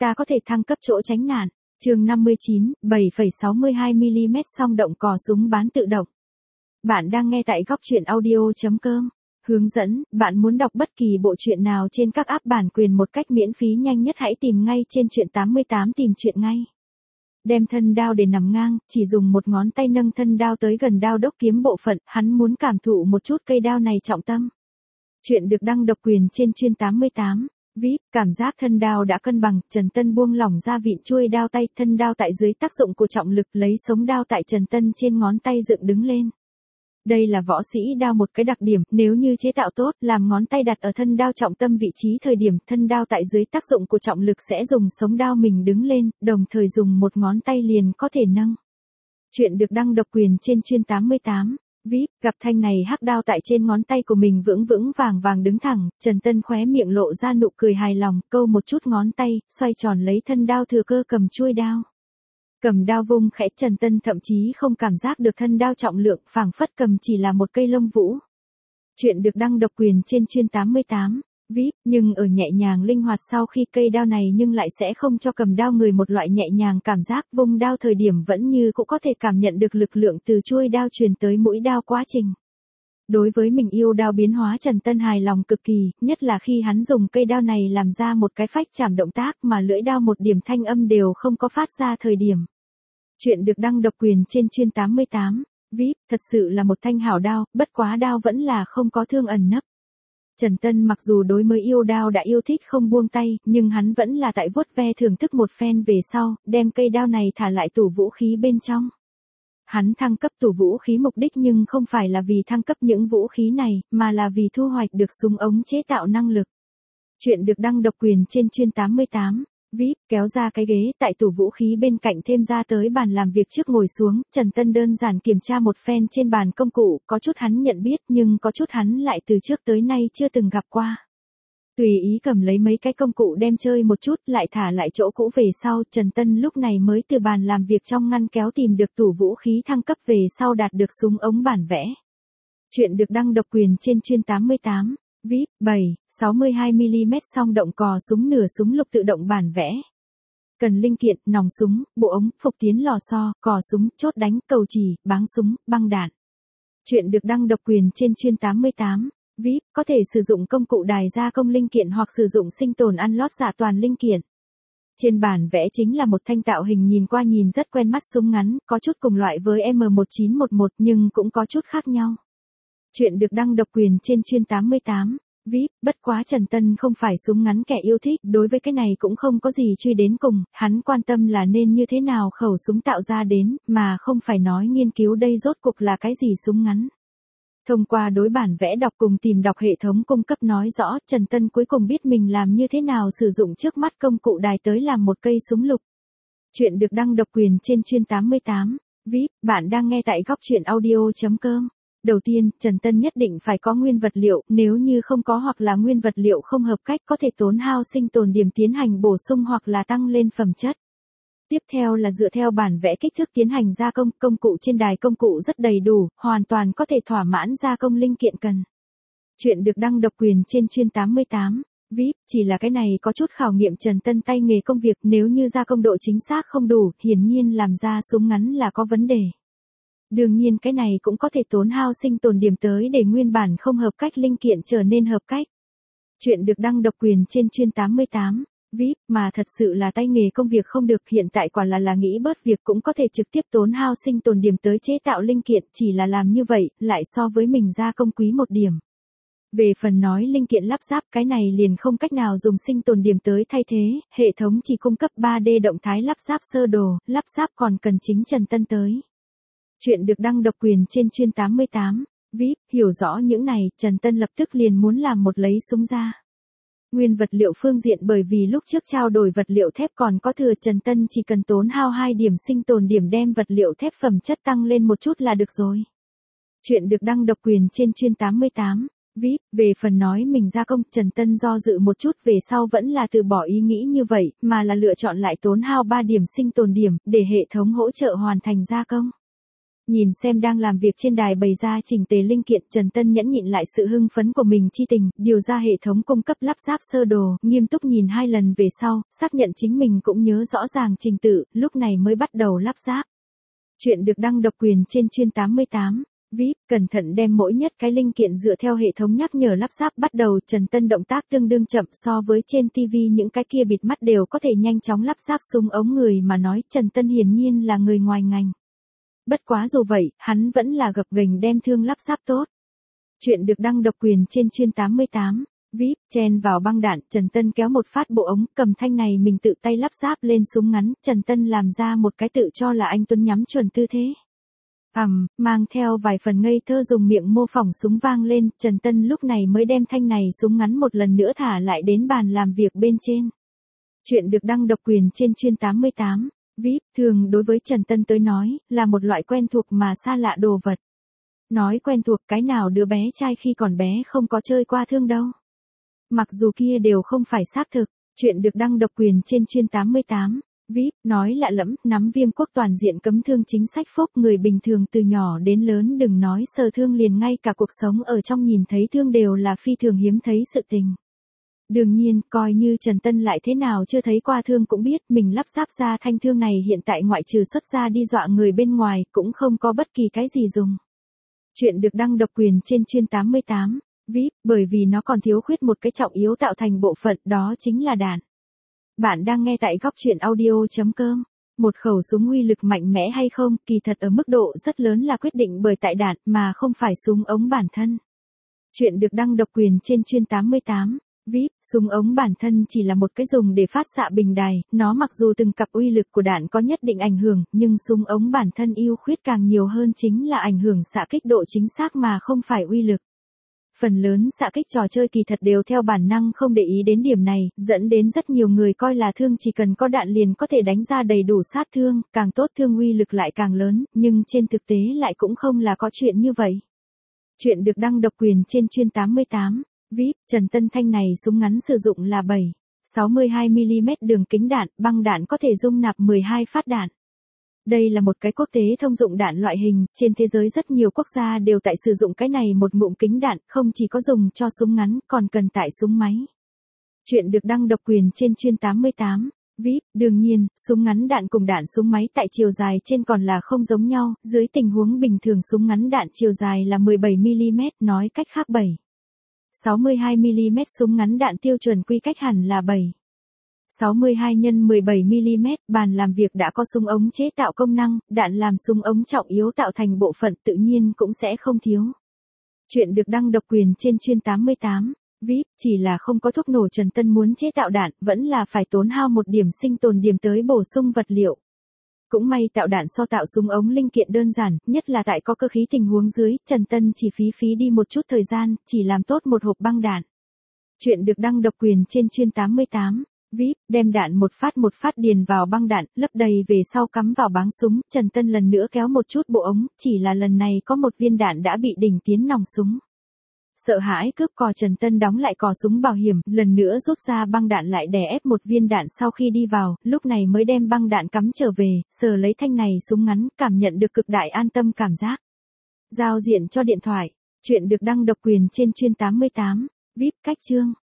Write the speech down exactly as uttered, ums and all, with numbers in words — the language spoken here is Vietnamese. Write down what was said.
ta có thể thăng cấp chỗ tránh nạn. Chương năm mươi chín, bảy phẩy sáu mươi hai mi-li-mét song động cò súng bán tự động. Bạn đang nghe tại góc truyện audio chấm com. Hướng dẫn, bạn muốn đọc bất kỳ bộ truyện nào trên các app bản quyền một cách miễn phí nhanh nhất hãy tìm ngay trên truyện tám mươi tám tìm truyện ngay. Đem thân đao để nằm ngang, chỉ dùng một ngón tay nâng thân đao tới gần đao đốc kiếm bộ phận, hắn muốn cảm thụ một chút cây đao này trọng tâm. Chuyện được đăng độc quyền trên chuyên tám mươi tám. vê i pê, cảm giác thân đao đã cân bằng, Trần Tân buông lỏng ra vịn chuôi đao tay, thân đao tại dưới tác dụng của trọng lực lấy sống đao tại Trần Tân trên ngón tay dựng đứng lên. Đây là võ sĩ đao một cái đặc điểm, nếu như chế tạo tốt, làm ngón tay đặt ở thân đao trọng tâm vị trí thời điểm thân đao tại dưới tác dụng của trọng lực sẽ dùng sống đao mình đứng lên, đồng thời dùng một ngón tay liền có thể nâng. Chuyện được đăng độc quyền trên chuyên tám mươi tám. vê i pê, gặp thanh này hắc đao tại trên ngón tay của mình vững vững vàng vàng đứng thẳng, Trần Tân khóe miệng lộ ra nụ cười hài lòng, câu một chút ngón tay, xoay tròn lấy thân đao thừa cơ cầm chuôi đao. Cầm đao vung khẽ, Trần Tân thậm chí không cảm giác được thân đao trọng lượng, phảng phất cầm chỉ là một cây lông vũ. Chuyện được đăng độc quyền trên chuyên tám mươi tám. vê i pê, nhưng ở nhẹ nhàng linh hoạt sau khi cây đao này nhưng lại sẽ không cho cầm đao người một loại nhẹ nhàng cảm giác, vung đao thời điểm vẫn như cũng có thể cảm nhận được lực lượng từ chuôi đao truyền tới mũi đao quá trình. Đối với mình yêu đao biến hóa Trần Tân hài lòng cực kỳ, nhất là khi hắn dùng cây đao này làm ra một cái phách chạm động tác mà lưỡi đao một điểm thanh âm đều không có phát ra thời điểm. Chuyện được đăng độc quyền trên chuyên tám mươi tám. vê i pê, thật sự là một thanh hảo đao, bất quá đao vẫn là không có thương ẩn nấp. Trần Tân mặc dù đối mới yêu đao đã yêu thích không buông tay, nhưng hắn vẫn là tại vuốt ve thưởng thức một phen về sau, đem cây đao này thả lại tủ vũ khí bên trong. Hắn thăng cấp tủ vũ khí mục đích nhưng không phải là vì thăng cấp những vũ khí này, mà là vì thu hoạch được súng ống chế tạo năng lực. Chuyện được đăng độc quyền trên chuyên tám mươi tám. vê i pê, kéo ra cái ghế tại tủ vũ khí bên cạnh thêm ra tới bàn làm việc trước ngồi xuống, Trần Tân đơn giản kiểm tra một phen trên bàn công cụ, có chút hắn nhận biết nhưng có chút hắn lại từ trước tới nay chưa từng gặp qua. Tùy ý cầm lấy mấy cái công cụ đem chơi một chút lại thả lại chỗ cũ về sau, Trần Tân lúc này mới từ bàn làm việc trong ngăn kéo tìm được tủ vũ khí thăng cấp về sau đạt được súng ống bản vẽ. Chuyện được đăng độc quyền trên chuyên tám mươi tám. vê i pê, bảy phẩy sáu mươi hai mi-li-mét song động cò súng nửa súng lục tự động bản vẽ. Cần linh kiện, nòng súng, bộ ống, phục tiến lò xo, cò súng, chốt đánh, cầu chỉ, báng súng, băng đạn. Chuyện được đăng độc quyền trên chuyên tám mươi tám. vê i pê, có thể sử dụng công cụ đài gia công linh kiện hoặc sử dụng sinh tồn ăn lót giả toàn linh kiện. Trên bản vẽ chính là một thanh tạo hình nhìn qua nhìn rất quen mắt súng ngắn, có chút cùng loại với M một chín một một nhưng cũng có chút khác nhau. Chuyện được đăng độc quyền trên chuyên tám mươi tám. vê i pê, bất quá Trần Tân không phải súng ngắn kẻ yêu thích, đối với cái này cũng không có gì truy đến cùng, hắn quan tâm là nên như thế nào khẩu súng tạo ra đến, mà không phải nói nghiên cứu đây rốt cuộc là cái gì súng ngắn. Thông qua đối bản vẽ đọc cùng tìm đọc hệ thống cung cấp nói rõ, Trần Tân cuối cùng biết mình làm như thế nào sử dụng trước mắt công cụ đài tới làm một cây súng lục. Chuyện được đăng độc quyền trên chuyên tám mươi tám. vê i pê, bạn đang nghe tại góc truyện audio chấm com. Đầu tiên, Trần Tân nhất định phải có nguyên vật liệu, nếu như không có hoặc là nguyên vật liệu không hợp cách có thể tốn hao sinh tồn điểm tiến hành bổ sung hoặc là tăng lên phẩm chất. Tiếp theo là dựa theo bản vẽ kích thước tiến hành gia công, công cụ trên đài công cụ rất đầy đủ, hoàn toàn có thể thỏa mãn gia công linh kiện cần. Chuyện được đăng độc quyền trên chuyên tám mươi tám. vê i pê, chỉ là cái này có chút khảo nghiệm Trần Tân tay nghề công việc, nếu như gia công độ chính xác không đủ, hiển nhiên làm ra súng ngắn là có vấn đề. Đương nhiên cái này cũng có thể tốn hao sinh tồn điểm tới để nguyên bản không hợp cách linh kiện trở nên hợp cách. Chuyện được đăng độc quyền trên chuyên tám mươi tám. vê i pê, mà thật sự là tay nghề công việc không được, hiện tại quả là là nghĩ bớt việc cũng có thể trực tiếp tốn hao sinh tồn điểm tới chế tạo linh kiện, chỉ là làm như vậy, lại so với mình gia công quý một điểm. Về phần nói linh kiện lắp ráp, cái này liền không cách nào dùng sinh tồn điểm tới thay thế, hệ thống chỉ cung cấp ba D động thái lắp ráp sơ đồ, lắp ráp còn cần chính Trần Tân tới. Chuyện được đăng độc quyền trên chuyên tám mươi tám. vê i pê, hiểu rõ những này, Trần Tân lập tức liền muốn làm một lấy súng ra. Nguyên vật liệu phương diện, bởi vì lúc trước trao đổi vật liệu thép còn có thừa, Trần Tân chỉ cần tốn hao hai điểm sinh tồn điểm đem vật liệu thép phẩm chất tăng lên một chút là được rồi. Chuyện được đăng độc quyền trên chuyên tám mươi tám. vê i pê, về phần nói mình gia công, Trần Tân do dự một chút về sau vẫn là từ bỏ ý nghĩ như vậy, mà là lựa chọn lại tốn hao ba điểm sinh tồn điểm, để hệ thống hỗ trợ hoàn thành gia công. Nhìn xem đang làm việc trên đài bày ra chỉnh tề linh kiện, Trần Tân nhẫn nhịn lại sự hưng phấn của mình chi tình, điều ra hệ thống cung cấp lắp ráp sơ đồ, nghiêm túc nhìn hai lần về sau, xác nhận chính mình cũng nhớ rõ ràng trình tự, lúc này mới bắt đầu lắp ráp. Chuyện được đăng độc quyền trên chuyên tám mươi tám. vê i pê, cẩn thận đem mỗi nhất cái linh kiện dựa theo hệ thống nhắc nhở lắp ráp bắt đầu. Trần Tân động tác tương đương chậm so với trên ti vi những cái kia bịt mắt đều có thể nhanh chóng lắp ráp súng ống người mà nói, Trần Tân hiển nhiên là người ngoài ngành. Bất quá dù vậy, hắn vẫn là gập ghềnh đem thương lắp ráp tốt. Chuyện được đăng độc quyền trên chuyên tám mươi tám. vê i pê, chen vào băng đạn, Trần Tân kéo một phát bộ ống, cầm thanh này mình tự tay lắp ráp lên súng ngắn, Trần Tân làm ra một cái tự cho là anh tuấn nhắm chuẩn tư thế. Ầm, um, mang theo vài phần ngây thơ dùng miệng mô phỏng súng vang lên, Trần Tân lúc này mới đem thanh này súng ngắn một lần nữa thả lại đến bàn làm việc bên trên. Chuyện được đăng độc quyền trên chuyên tám mươi tám. vê i pê, thường đối với Trần Tân tới nói, là một loại quen thuộc mà xa lạ đồ vật. Nói quen thuộc, cái nào đứa bé trai khi còn bé không có chơi qua thương đâu. Mặc dù kia đều không phải xác thực, chuyện được đăng độc quyền trên chuyên tám mươi tám. vê i pê, nói lạ lẫm, nắm viêm quốc toàn diện cấm thương chính sách phúc, người bình thường từ nhỏ đến lớn đừng nói sờ thương, liền ngay cả cuộc sống ở trong nhìn thấy thương đều là phi thường hiếm thấy sự tình. Đương nhiên, coi như Trần Tân lại thế nào chưa thấy qua thương cũng biết mình lắp ráp ra thanh thương này hiện tại ngoại trừ xuất ra đi dọa người bên ngoài cũng không có bất kỳ cái gì dùng. Chuyện được đăng độc quyền trên chuyên tám mươi tám. vê i pê, bởi vì nó còn thiếu khuyết một cái trọng yếu tạo thành bộ phận, đó chính là đạn. Bạn đang nghe tại góc truyện audio chấm com. Một khẩu súng uy lực mạnh mẽ hay không, kỳ thật ở mức độ rất lớn là quyết định bởi tại đạn, mà không phải súng ống bản thân. Chuyện được đăng độc quyền trên chuyên tám mươi tám. vê i pê, súng ống bản thân chỉ là một cái dùng để phát xạ bình đài, nó mặc dù từng cặp uy lực của đạn có nhất định ảnh hưởng, nhưng súng ống bản thân ưu khuyết càng nhiều hơn chính là ảnh hưởng xạ kích độ chính xác mà không phải uy lực. Phần lớn xạ kích trò chơi kỳ thật đều theo bản năng không để ý đến điểm này, dẫn đến rất nhiều người coi là thương chỉ cần có đạn liền có thể đánh ra đầy đủ sát thương, càng tốt thương uy lực lại càng lớn, nhưng trên thực tế lại cũng không là có chuyện như vậy. Chuyện được đăng độc quyền trên chuyên tám mươi tám. vê i pê, Trần Tân thanh này súng ngắn sử dụng là bảy phẩy sáu mươi hai mi-li-mét đường kính đạn, băng đạn có thể dung nạp mười hai phát đạn. Đây là một cái quốc tế thông dụng đạn loại hình, trên thế giới rất nhiều quốc gia đều tại sử dụng cái này một ngụm kính đạn, không chỉ có dùng cho súng ngắn, còn cần tại súng máy. Chuyện được đăng độc quyền trên chuyên tám mươi tám. vê i pê, đương nhiên, súng ngắn đạn cùng đạn súng máy tại chiều dài trên còn là không giống nhau, dưới tình huống bình thường súng ngắn đạn chiều dài là mười bảy mi-li-mét, nói cách khác bảy phẩy sáu mươi hai mi-li-mét súng ngắn đạn tiêu chuẩn quy cách hẳn là bảy phẩy sáu mươi hai nhân mười bảy mi-li-mét, bàn làm việc đã có súng ống chế tạo công năng, đạn làm súng ống trọng yếu tạo thành bộ phận tự nhiên cũng sẽ không thiếu. Chuyện được đăng độc quyền trên chuyên tám mươi tám. vê i pê, chỉ là không có thuốc nổ, Trần Tân muốn chế tạo đạn, vẫn là phải tốn hao một điểm sinh tồn điểm tới bổ sung vật liệu. Cũng may tạo đạn so tạo súng ống linh kiện đơn giản, nhất là tại có cơ khí tình huống dưới, Trần Tân chỉ phí phí đi một chút thời gian, chỉ làm tốt một hộp băng đạn. Chuyện được đăng độc quyền trên chuyên tám mươi tám. vê i pê, đem đạn một phát một phát điền vào băng đạn, lấp đầy về sau cắm vào báng súng, Trần Tân lần nữa kéo một chút bộ ống, chỉ là lần này có một viên đạn đã bị đỉnh tiến nòng súng. Sợ hãi cướp cò, Trần Tân đóng lại cò súng bảo hiểm, lần nữa rút ra băng đạn lại đè ép một viên đạn sau khi đi vào, lúc này mới đem băng đạn cắm trở về, sờ lấy thanh này súng ngắn, cảm nhận được cực đại an tâm cảm giác. Giao diện cho điện thoại. Chuyện được đăng độc quyền trên chuyên tám mươi tám. vê i pê, cách chương.